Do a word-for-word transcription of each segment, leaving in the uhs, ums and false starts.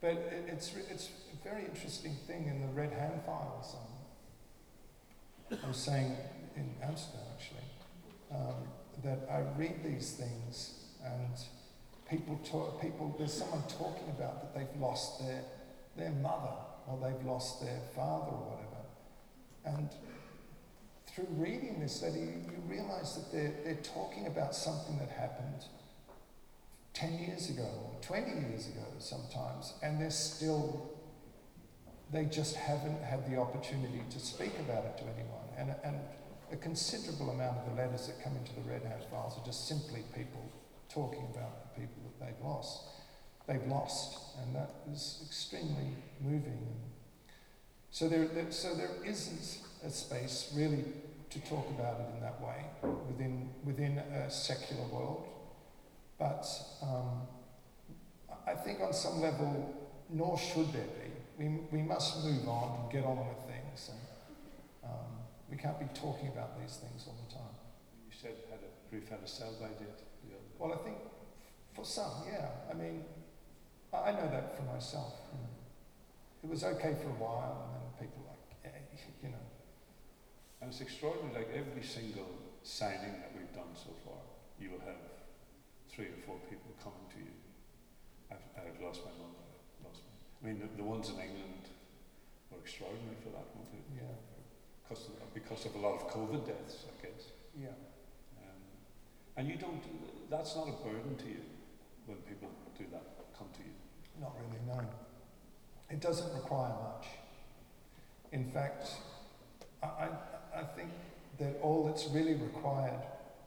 but it, it's it's a very interesting thing in the Red Hand Files. Um, I was saying in Amsterdam actually um, that I read these things and people talk. People there's someone talking about that they've lost their their mother or they've lost their father or whatever, and through reading this letter, you, you realise that they're they're talking about something that happened ten years ago or twenty years ago sometimes, and they're still, they just haven't had the opportunity to speak about it to anyone. And, and a considerable amount of the letters that come into the Red Hand Files are just simply people talking about the people that they've lost. They've lost, and that is extremely moving. So there, there, so there isn't a space really to talk about it in that way within within a secular world. But um, I think on some level, nor should there be. We, we must move on and get on with things. And um, we can't be talking about these things all the time. You said had a grief had a sell-by date. Well, I think for some, yeah. I mean, I know that for myself. You know. It was okay for a while, and then people like, eh, you know. And it's extraordinary, like every single signing that we've done so far, you will have three or four people coming to you. I've, I've lost my mum, I've lost my... I mean, the, the ones in England were extraordinary for that, weren't they? Yeah. Because of, because of a lot of COVID deaths, I guess. Yeah. Um, and you don't, that's not a burden to you when people do that, come to you? Not really, no. It doesn't require much. In fact, I, I, I think that all that's really required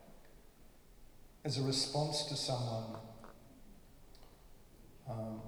as a response to someone um,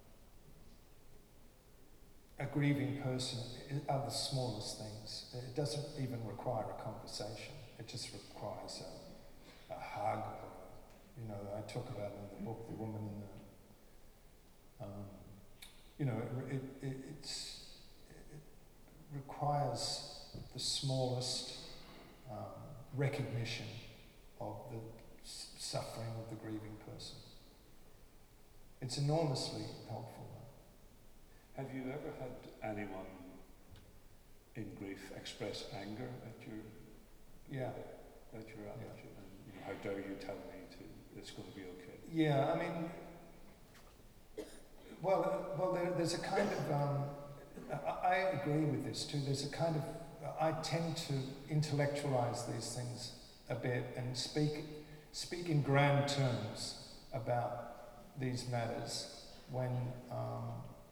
a grieving person are the smallest things. It doesn't even require a conversation. It just requires a, a hug. Or, you know, I talk about in the book, the woman in the, um, you know, it, it, it, it's, it requires the smallest um, recognition of the s- suffering of the grieving person. It's enormously helpful. Have you ever had anyone in grief express anger at your Yeah. at your Yeah. attitude? And you know, how dare you tell me to it's going to be okay? Yeah, I mean, well, uh, well, there, there's a kind of. Um, I, I agree with this too. There's a kind of. I tend to intellectualize these things a bit and speak speak in grand terms about these matters when. Um,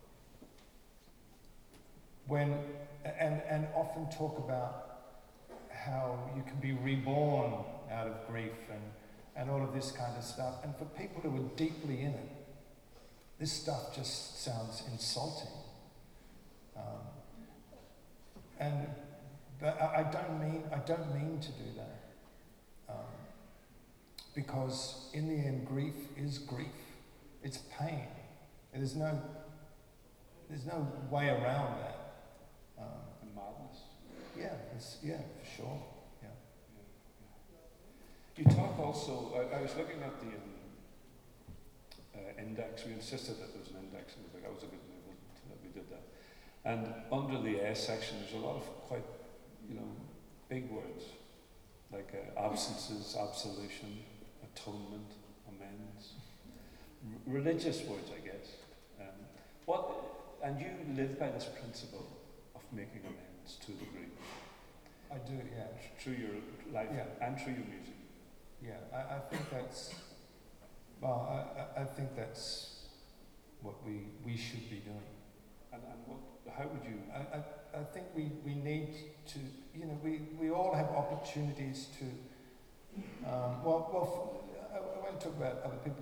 When and and often talk about how you can be reborn out of grief and, and all of this kind of stuff. And for people who are deeply in it, this stuff just sounds insulting. Um, and but I, I don't mean I don't mean to do that. Um, because in the end, grief is grief. It's pain. There's no there's no way around that. Um, and madness. Yeah, it's, yeah, for sure. Yeah. Yeah, yeah. You talk also. I, I was looking at the um, uh, index. We insisted that there was an index. It was like that was a good move that we did that. And under the S section, there's a lot of quite, you know, big words like uh, absences, absolution, atonement, amends. R- religious words, I guess. Um, what? And you live by this principle. Making amends to the grief. I do, yeah. Through your life yeah. and through your music. Yeah, I, I think that's, well, I, I think that's what we, we should be doing. And, and what, how would you? I, I, I think we, we need to, you know, we, we all have opportunities to, um, well, well, I, I won't talk about other people.